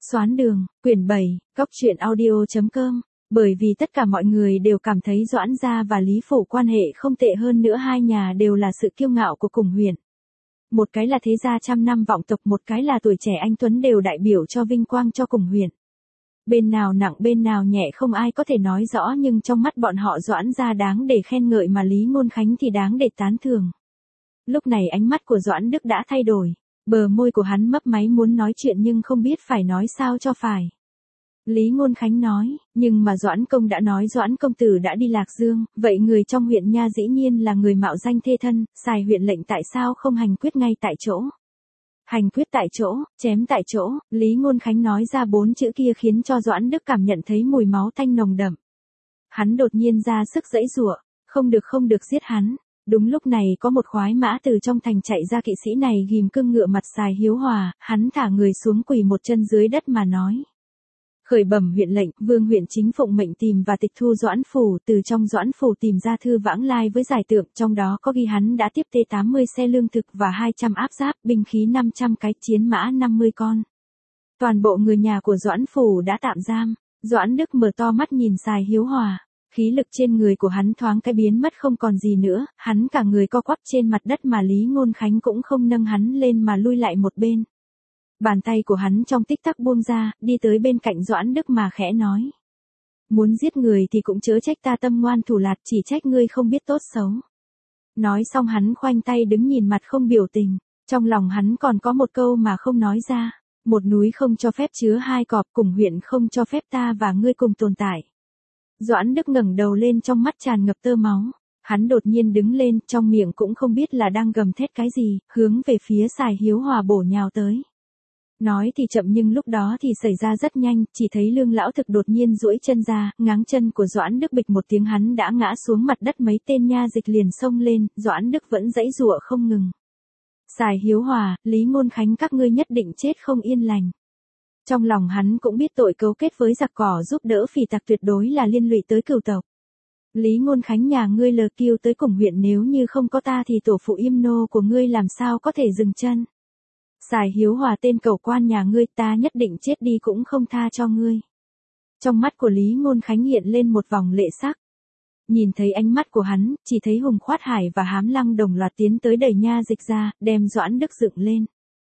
Xoán đường, quyển 7, Cóc truyện audio.com. Bởi vì tất cả mọi người đều cảm thấy Doãn gia và Lý Phủ quan hệ không tệ, hơn nữa hai nhà đều là sự kiêu ngạo của cùng huyện. Một cái là thế gia trăm năm vọng tộc, một cái là tuổi trẻ anh tuấn, đều đại biểu cho vinh quang cho cùng huyện. Bên nào nặng bên nào nhẹ không ai có thể nói rõ, nhưng trong mắt bọn họ Doãn gia đáng để khen ngợi mà Lý Ngôn Khánh thì đáng để tán thưởng. Lúc này ánh mắt của Doãn Đức đã thay đổi. Bờ môi của hắn mấp máy muốn nói chuyện nhưng không biết phải nói sao cho phải. Lý Ngôn Khánh nói, nhưng mà Doãn công đã nói Doãn công tử đã đi Lạc Dương, vậy người trong huyện nha dĩ nhiên là người mạo danh thê thân, xài huyện lệnh tại sao không hành quyết ngay tại chỗ? Hành quyết tại chỗ, chém tại chỗ, Lý Ngôn Khánh nói ra 4 chữ kia khiến cho Doãn Đức cảm nhận thấy mùi máu tanh nồng đậm. Hắn đột nhiên ra sức giãy giụa, không được giết hắn. Đúng lúc này có một khoái mã từ trong thành chạy ra, kỵ sĩ này ghim cương ngựa mặt Xài Hiếu Hòa, hắn thả người xuống quỳ một chân dưới đất mà nói. Khởi bẩm huyện lệnh, Vương huyện chính phụng mệnh tìm và tịch thu Doãn phủ, từ trong Doãn phủ tìm ra thư vãng lai với giải tượng, trong đó có ghi hắn đã tiếp tế 80 xe lương thực và 200 áp giáp, binh khí 500 cái, chiến mã 50 con. Toàn bộ người nhà của Doãn phủ đã tạm giam. Doãn Đức mở to mắt nhìn Xài Hiếu Hòa. Khí lực trên người của hắn thoáng cái biến mất không còn gì nữa, hắn cả người co quắp trên mặt đất mà Lý Ngôn Khánh cũng không nâng hắn lên mà lui lại một bên. Bàn tay của hắn trong tích tắc buông ra, đi tới bên cạnh Doãn Đức mà khẽ nói. Muốn giết người thì cũng chớ trách ta tâm ngoan thủ lạt, chỉ trách ngươi không biết tốt xấu. Nói xong hắn khoanh tay đứng nhìn mặt không biểu tình, trong lòng hắn còn có một câu mà không nói ra. Một núi không cho phép chứa hai cọp, cùng huyện không cho phép ta và ngươi cùng tồn tại. Doãn Đức ngẩng đầu lên, trong mắt tràn ngập tơ máu. Hắn đột nhiên đứng lên, trong miệng cũng không biết là đang gầm thét cái gì, hướng về phía Xài Hiếu Hòa bổ nhào tới. Nói thì chậm nhưng lúc đó thì xảy ra rất nhanh, chỉ thấy Lương lão thực đột nhiên duỗi chân ra, ngáng chân của Doãn Đức, bịch một tiếng hắn đã ngã xuống mặt đất, mấy tên nha dịch liền xông lên, Doãn Đức vẫn giãy giụa không ngừng. Xài Hiếu Hòa, Lý Ngôn Khánh các ngươi nhất định chết không yên lành. Trong lòng hắn cũng biết tội cấu kết với giặc cỏ giúp đỡ phỉ tặc tuyệt đối là liên lụy tới cửu tộc. Lý Ngôn Khánh nhà ngươi lờ kiêu tới cùng huyện, nếu như không có ta thì tổ phụ Yêm nô của ngươi làm sao có thể dừng chân. Xài Hiếu Hòa tên cẩu quan nhà ngươi, ta nhất định chết đi cũng không tha cho ngươi. Trong mắt của Lý Ngôn Khánh hiện lên một vòng lệ sắc. Nhìn thấy ánh mắt của hắn, chỉ thấy Hùng Khoát Hải và Hám Lăng đồng loạt tiến tới đẩy nha dịch ra, đem Doãn Đức dựng lên.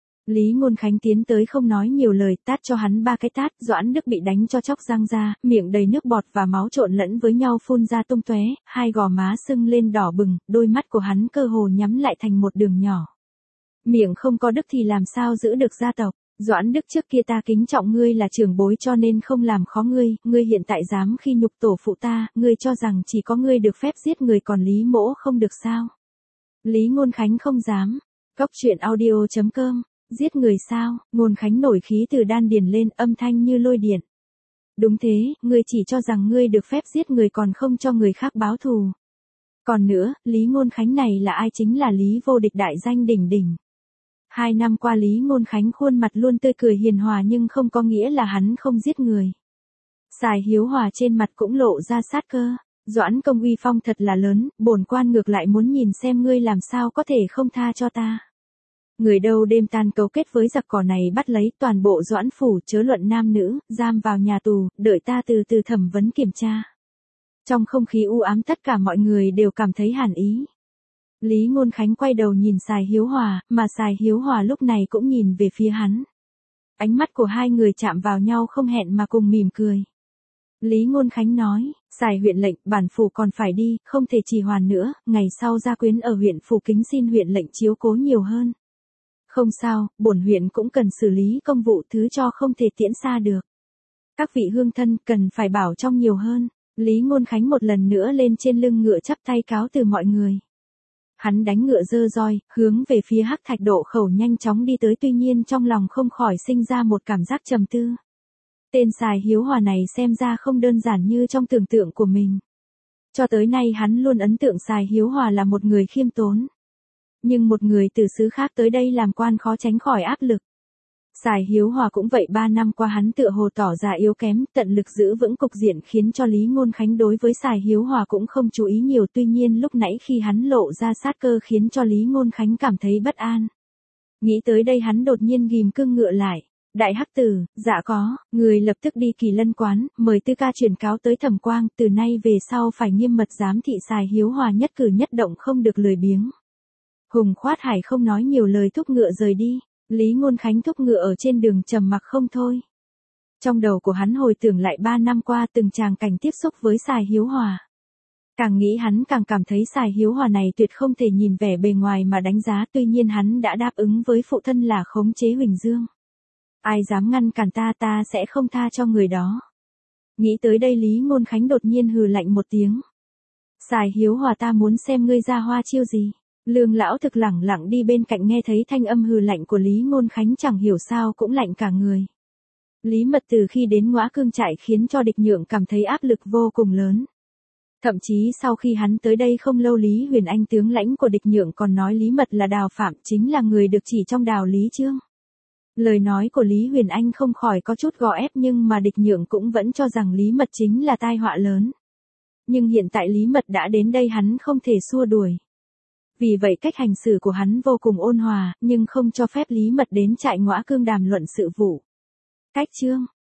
Lý Ngôn Khánh tiến tới không nói nhiều lời, tát cho hắn 3 cái tát, Doãn Đức bị đánh cho chóc răng ra, miệng đầy nước bọt và máu trộn lẫn với nhau phun ra tung tóe, hai gò má sưng lên đỏ bừng, đôi mắt của hắn cơ hồ nhắm lại thành một đường nhỏ. Miệng không có đức thì làm sao giữ được gia tộc? Doãn Đức, trước kia ta kính trọng ngươi là trưởng bối cho nên không làm khó ngươi, ngươi hiện tại dám khi nhục tổ phụ ta, ngươi cho rằng chỉ có ngươi được phép giết người còn Lý mỗ không được sao? Lý Ngôn Khánh không dám. Cóc truyện audio.com. Giết người sao? Ngôn Khánh nổi khí từ đan điền lên, âm thanh như lôi điện. Đúng thế, ngươi chỉ cho rằng ngươi được phép giết người còn không cho người khác báo thù. Còn nữa, Lý Ngôn Khánh này là ai? Chính là Lý Vô Địch, đại danh đỉnh đỉnh. 2 năm qua Lý Ngôn Khánh khuôn mặt luôn tươi cười hiền hòa nhưng không có nghĩa là hắn không giết người. Xài Hiếu Hòa trên mặt cũng lộ ra sát cơ. Doãn công uy phong thật là lớn, bổn quan ngược lại muốn nhìn xem ngươi làm sao có thể không tha cho ta. Người đâu đêm tan cấu kết với giặc cỏ này bắt lấy toàn bộ Doãn phủ, chớ luận nam nữ, giam vào nhà tù, đợi ta từ từ thẩm vấn kiểm tra. Trong không khí u ám tất cả mọi người đều cảm thấy hàn ý. Lý Ngôn Khánh quay đầu nhìn Xài Hiếu Hòa, mà Xài Hiếu Hòa lúc này cũng nhìn về phía hắn. Ánh mắt của hai người chạm vào nhau không hẹn mà cùng mỉm cười. Lý Ngôn Khánh nói, Xài huyện lệnh, bản phủ còn phải đi, không thể trì hoãn nữa, ngày sau gia quyến ở huyện phủ kính xin huyện lệnh chiếu cố nhiều hơn. Không sao, bổn huyện cũng cần xử lý công vụ, thứ cho không thể tiễn xa được. Các vị hương thân cần phải bảo trông nhiều hơn. Lý Ngôn Khánh một lần nữa lên trên lưng ngựa chắp tay cáo từ mọi người. Hắn đánh ngựa dơ roi, hướng về phía Hắc Thạch Độ Khẩu nhanh chóng đi tới, tuy nhiên trong lòng không khỏi sinh ra một cảm giác trầm tư. Tên Xài Hiếu Hòa này xem ra không đơn giản như trong tưởng tượng của mình. Cho tới nay hắn luôn ấn tượng Xài Hiếu Hòa là một người khiêm tốn. Nhưng một người từ xứ khác tới đây làm quan khó tránh khỏi áp lực. Xài Hiếu Hòa cũng vậy, 3 năm qua hắn tựa hồ tỏ ra yếu kém, tận lực giữ vững cục diện khiến cho Lý Ngôn Khánh đối với Xài Hiếu Hòa cũng không chú ý nhiều, tuy nhiên lúc nãy khi hắn lộ ra sát cơ khiến cho Lý Ngôn Khánh cảm thấy bất an. Nghĩ tới đây hắn đột nhiên ghim cương ngựa lại. Đại hắc tử, dạ có, người lập tức đi Kỳ Lân quán, mời Tư Ca truyền cáo tới Thẩm Quang, từ nay về sau phải nghiêm mật giám thị Sài Hiếu Hòa nhất cử nhất động không được lười biếng. Hùng Khoát Hải không nói nhiều lời thúc ngựa rời đi, Lý Ngôn Khánh thúc ngựa ở trên đường trầm mặc không thôi. Trong đầu của hắn hồi tưởng lại 3 năm qua từng tràng cảnh tiếp xúc với Sài Hiếu Hòa. Càng nghĩ hắn càng cảm thấy Sài Hiếu Hòa này tuyệt không thể nhìn vẻ bề ngoài mà đánh giá, tuy nhiên hắn đã đáp ứng với phụ thân là khống chế Huỳnh Dương. Ai dám ngăn cản ta, ta sẽ không tha cho người đó. Nghĩ tới đây Lý Ngôn Khánh đột nhiên hừ lạnh một tiếng. Sài Hiếu Hòa, ta muốn xem ngươi ra hoa chiêu gì. Lương lão thực lẳng lặng đi bên cạnh nghe thấy thanh âm hừ lạnh của Lý Ngôn Khánh chẳng hiểu sao cũng lạnh cả người. Lý Mật từ khi đến Ngõa Cương trại khiến cho Địch Nhượng cảm thấy áp lực vô cùng lớn. Thậm chí sau khi hắn tới đây không lâu, Lý Huyền Anh tướng lãnh của Địch Nhượng còn nói Lý Mật là Đào Phạm, chính là người được chỉ trong Đào Lý Chương. Lời nói của Lý Huyền Anh không khỏi có chút gò ép, nhưng mà Địch Nhượng cũng vẫn cho rằng Lý Mật chính là tai họa lớn. Nhưng hiện tại Lý Mật đã đến đây, hắn không thể xua đuổi. Vì vậy cách hành xử của hắn vô cùng ôn hòa, nhưng không cho phép Lý Mật đến trại Ngõa Cương đàm luận sự vụ. Cách chương